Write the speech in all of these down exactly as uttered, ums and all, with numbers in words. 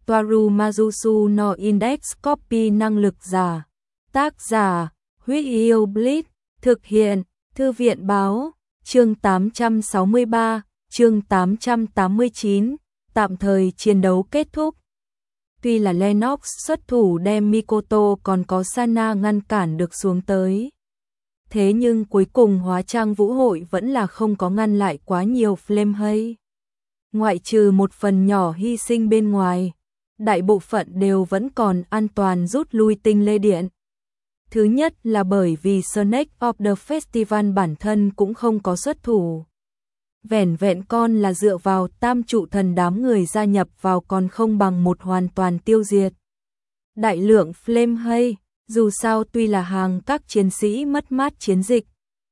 Toaru Majusu no Index Copy năng lực giả. Tác giả, Huyết Yêu Blitz, thực hiện, Thư viện báo, chương tám trăm sáu mươi ba, chương tám trăm tám mươi chín, tạm thời chiến đấu kết thúc. Tuy là Lennox xuất thủ đem Mikoto còn có Sana ngăn cản được xuống tới. Thế nhưng cuối cùng hóa trang vũ hội vẫn là không có ngăn lại quá nhiều Flamehead. Ngoại trừ một phần nhỏ hy sinh bên ngoài, đại bộ phận đều vẫn còn an toàn rút lui tinh lê điện. Thứ nhất là bởi vì Snake of the Festival bản thân cũng không có xuất thủ. Vẻn vẹn con là dựa vào tam trụ thần đám người gia nhập vào còn không bằng một hoàn toàn tiêu diệt. Đại lượng Flamehead, dù sao tuy là hàng các chiến sĩ mất mát chiến dịch.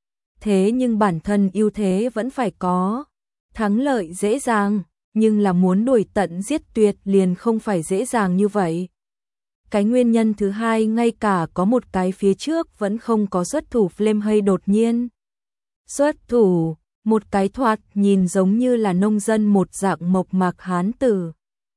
Thế nhưng bản thân ưu thế vẫn phải có. Thắng lợi dễ dàng, nhưng là muốn đuổi tận giết tuyệt liền không phải dễ dàng như vậy. Cái nguyên nhân thứ hai ngay cả có một cái phía trước vẫn không có xuất thủ Flamehead đột nhiên. Xuất thủ, một cái thoạt nhìn giống như là nông dân một dạng mộc mạc hán tử.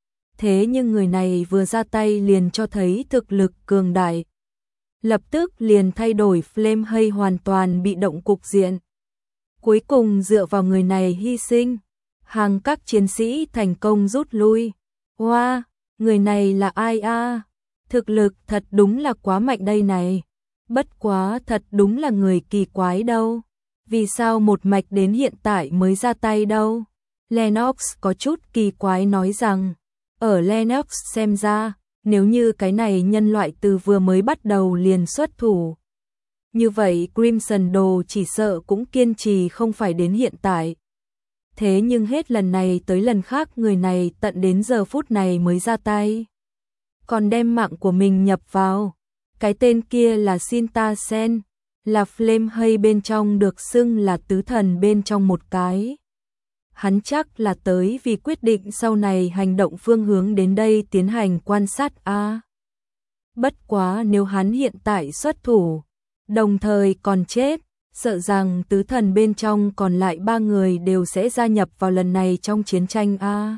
Thế nhưng người này vừa ra tay liền cho thấy thực lực cường đại. Lập tức liền thay đổi Flamehead hoàn toàn bị động cục diện. Cuối cùng dựa vào người này hy sinh, hàng các chiến sĩ thành công rút lui. Wow, người này là ai a? Thực lực thật đúng là quá mạnh đây này. Bất quá thật đúng là người kỳ quái đâu. Vì sao một mạch đến hiện tại mới ra tay đâu? Lennox có chút kỳ quái nói rằng, ở Lennox xem ra, nếu như cái này nhân loại từ vừa mới bắt đầu liền xuất thủ. Như vậy Crimson Đồ chỉ sợ cũng kiên trì không phải đến hiện tại. Thế nhưng hết lần này tới lần khác người này tận đến giờ phút này mới ra tay. Còn đem mạng của mình nhập vào. Cái tên kia là Shinta Sen, là Flamehead bên trong được xưng là tứ thần bên trong một cái. Hắn chắc là tới vì quyết định sau này hành động phương hướng đến đây tiến hành quan sát a. Bất quá nếu hắn hiện tại xuất thủ, đồng thời còn chết, sợ rằng tứ thần bên trong còn lại ba người đều sẽ gia nhập vào lần này trong chiến tranh a.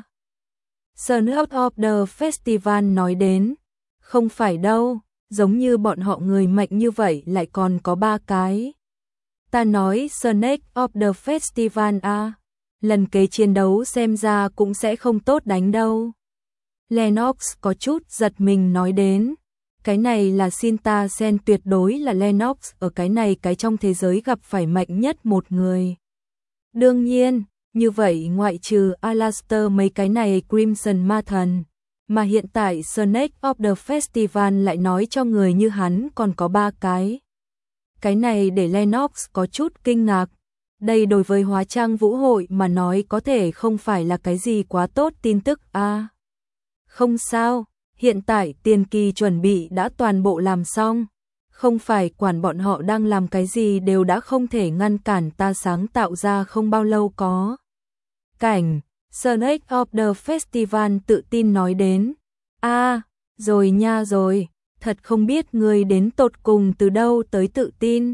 Snake of the Festival nói đến, không phải đâu, giống như bọn họ người mạnh như vậy lại còn có ba cái. Ta nói Snake of the Festival a, lần kế chiến đấu xem ra cũng sẽ không tốt đánh đâu. Lennox có chút giật mình nói đến, cái này là Shinta Sen tuyệt đối là Lennox ở cái này cái trong thế giới gặp phải mạnh nhất một người. Đương nhiên, như vậy ngoại trừ Alastair mấy cái này Crimson ma thần, mà hiện tại Snake of the Festival lại nói cho người như hắn còn có ba cái. Cái này để Lennox có chút kinh ngạc. Đây đối với hóa trang vũ hội mà nói có thể không phải là cái gì quá tốt tin tức a. À, không sao, hiện tại tiền kỳ chuẩn bị đã toàn bộ làm xong. Không phải quản bọn họ đang làm cái gì đều đã không thể ngăn cản ta sáng tạo ra không bao lâu có. Cảnh, Snake of the Festival tự tin nói đến. A, à, rồi nha rồi, thật không biết ngươi đến tột cùng từ đâu tới tự tin.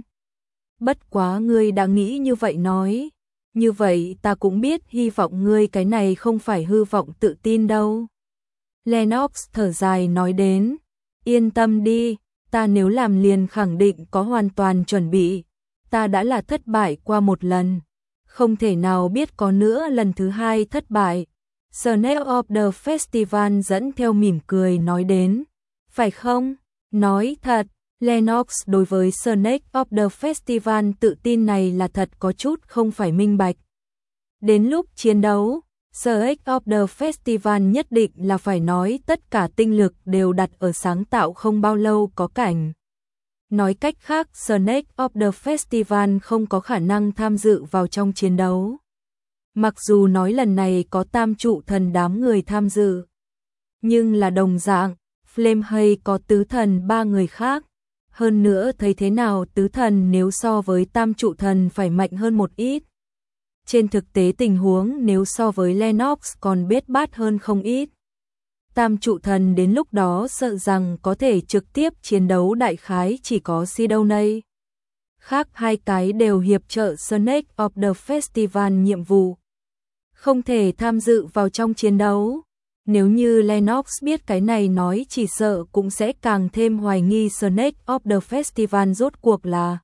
Bất quá ngươi đã nghĩ như vậy nói. Như vậy ta cũng biết hy vọng ngươi cái này không phải hư vọng tự tin đâu. Lennox thở dài nói đến. Yên tâm đi, ta nếu làm liền khẳng định có hoàn toàn chuẩn bị. Ta đã là thất bại qua một lần. Không thể nào biết có nữa lần thứ hai thất bại. Snake of the Festival dẫn theo mỉm cười nói đến. Phải không? Nói thật. Lennox đối với Snake of the Festival tự tin này là thật có chút không phải minh bạch. Đến lúc chiến đấu, Snake of the Festival nhất định là phải nói tất cả tinh lực đều đặt ở sáng tạo không bao lâu có cảnh. Nói cách khác Snake of the Festival không có khả năng tham dự vào trong chiến đấu. Mặc dù nói lần này có tam trụ thần đám người tham dự, nhưng là đồng dạng, Flamehead có tứ thần ba người khác. Hơn nữa thấy thế nào tứ thần nếu so với tam trụ thần phải mạnh hơn một ít. Trên thực tế tình huống nếu so với Lennox còn bết bát hơn không ít. Tam trụ thần đến lúc đó sợ rằng có thể trực tiếp chiến đấu đại khái chỉ có Sidoney. Khác hai cái đều hiệp trợ Snake of the Festival nhiệm vụ. Không thể tham dự vào trong chiến đấu. Nếu như Lennox biết cái này nói chỉ sợ cũng sẽ càng thêm hoài nghi Snake of the Festival rốt cuộc là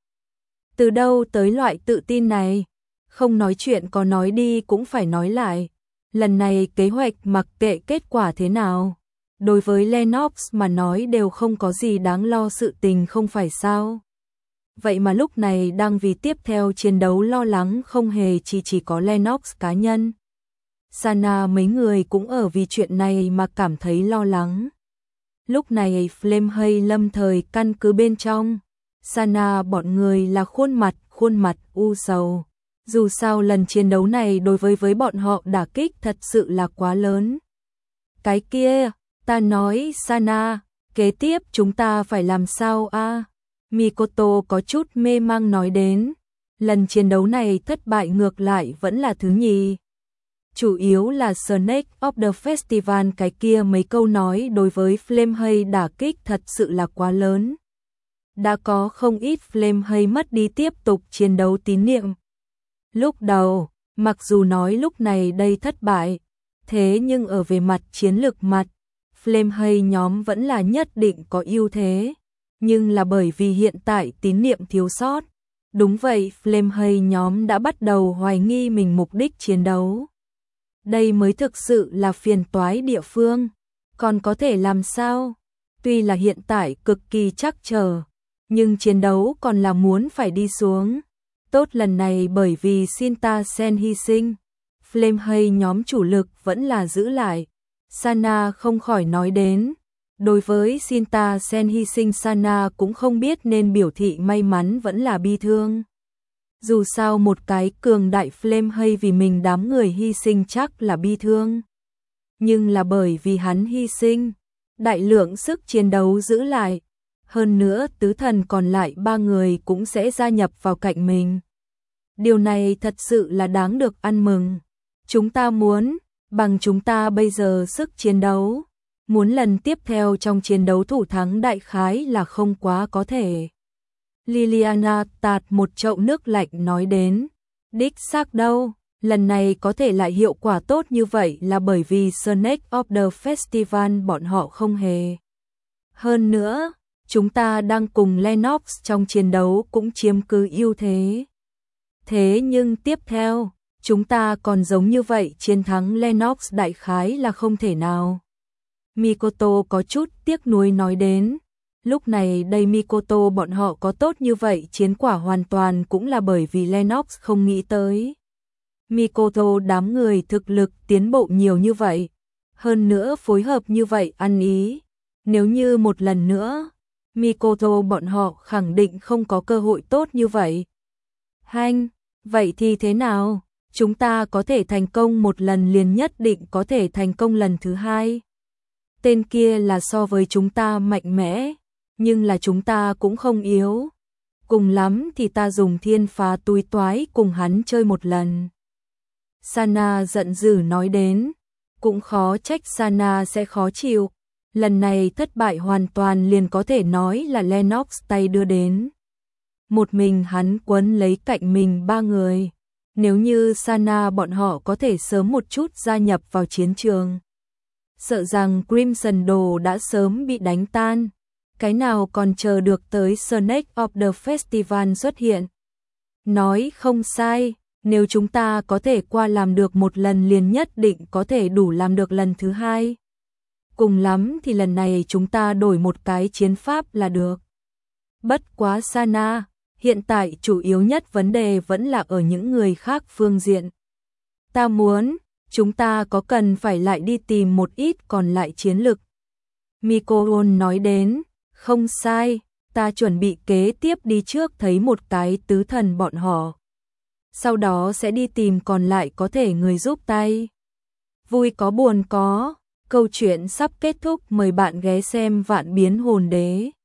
từ đâu tới loại tự tin này. Không nói chuyện có nói đi cũng phải nói lại. Lần này kế hoạch mặc kệ kết quả thế nào, đối với Lennox mà nói đều không có gì đáng lo sự tình không phải sao. Vậy mà lúc này đang vì tiếp theo chiến đấu lo lắng không hề chỉ chỉ có Lennox cá nhân. Sana mấy người cũng ở vì chuyện này mà cảm thấy lo lắng. Lúc này Flame hay lâm thời căn cứ bên trong. Sana bọn người là khuôn mặt, khuôn mặt u sầu. Dù sao lần chiến đấu này đối với với bọn họ đả kích thật sự là quá lớn. Cái kia, ta nói Sana, kế tiếp chúng ta phải làm sao a? Mikoto có chút mê mang nói đến. Lần chiến đấu này thất bại ngược lại vẫn là thứ nhì. Chủ yếu là Snake of the Festival cái kia mấy câu nói đối với Flame hay đả kích thật sự là quá lớn. Đã có không ít Flame hay mất đi tiếp tục chiến đấu tín niệm. Lúc đầu, mặc dù nói lúc này đây thất bại, thế nhưng ở về mặt chiến lược mặt, Flame hay nhóm vẫn là nhất định có ưu thế. Nhưng là bởi vì hiện tại tín niệm thiếu sót. Đúng vậy, Flame hay nhóm đã bắt đầu hoài nghi mình mục đích chiến đấu. Đây mới thực sự là phiền toái địa phương. Còn có thể làm sao? Tuy là hiện tại cực kỳ trắc trở, nhưng chiến đấu còn là muốn phải đi xuống. Tốt lần này bởi vì Shinta Sen hy sinh, Flame hay nhóm chủ lực vẫn là giữ lại. Sana không khỏi nói đến. Đối với Shinta Sen hy sinh Sana cũng không biết nên biểu thị may mắn vẫn là bi thương. Dù sao một cái cường đại Flame hay vì mình đám người hy sinh chắc là bi thương. Nhưng là bởi vì hắn hy sinh, đại lượng sức chiến đấu giữ lại. Hơn nữa tứ thần còn lại ba người cũng sẽ gia nhập vào cạnh mình. Điều này thật sự là đáng được ăn mừng. Chúng ta muốn, bằng chúng ta bây giờ sức chiến đấu, muốn lần tiếp theo trong chiến đấu thủ thắng đại khái là không quá có thể. Liliana tạt một chậu nước lạnh nói đến. Đích xác đâu, lần này có thể lại hiệu quả tốt như vậy là bởi vì Snake of the Festival bọn họ không hề. Hơn nữa, chúng ta đang cùng Lennox trong chiến đấu cũng chiếm cứ ưu thế. Thế nhưng tiếp theo, chúng ta còn giống như vậy chiến thắng Lennox đại khái là không thể nào. Mikoto có chút tiếc nuối nói đến. Lúc này đây Mikoto bọn họ có tốt như vậy chiến quả hoàn toàn cũng là bởi vì Lennox không nghĩ tới. Mikoto đám người thực lực tiến bộ nhiều như vậy. Hơn nữa phối hợp như vậy ăn ý. Nếu như một lần nữa, Mikoto bọn họ khẳng định không có cơ hội tốt như vậy. Hanh, vậy thì thế nào? Chúng ta có thể thành công một lần liền nhất định có thể thành công lần thứ hai. Tên kia là so với chúng ta mạnh mẽ, nhưng là chúng ta cũng không yếu. Cùng lắm thì ta dùng thiên phá túi toái cùng hắn chơi một lần. Sana giận dữ nói đến, cũng khó trách Sana sẽ khó chịu. Lần này thất bại hoàn toàn liền có thể nói là Lennox tay đưa đến. Một mình hắn quấn lấy cạnh mình ba người. Nếu như Sana bọn họ có thể sớm một chút gia nhập vào chiến trường, sợ rằng Crimson Đồ đã sớm bị đánh tan. Cái nào còn chờ được tới Snake of the Festival xuất hiện. Nói không sai, nếu chúng ta có thể qua làm được một lần liền nhất định có thể đủ làm được lần thứ hai. Cùng lắm thì lần này chúng ta đổi một cái chiến pháp là được. Bất quá Sana, hiện tại chủ yếu nhất vấn đề vẫn là ở những người khác phương diện. Ta muốn, chúng ta có cần phải lại đi tìm một ít còn lại chiến lực. Mikoto nói đến, không sai, ta chuẩn bị kế tiếp đi trước thấy một cái tứ thần bọn họ. Sau đó sẽ đi tìm còn lại có thể người giúp tay. Vui có buồn có, câu chuyện sắp kết thúc, mời bạn ghé xem Vạn Biến Hồn Đế.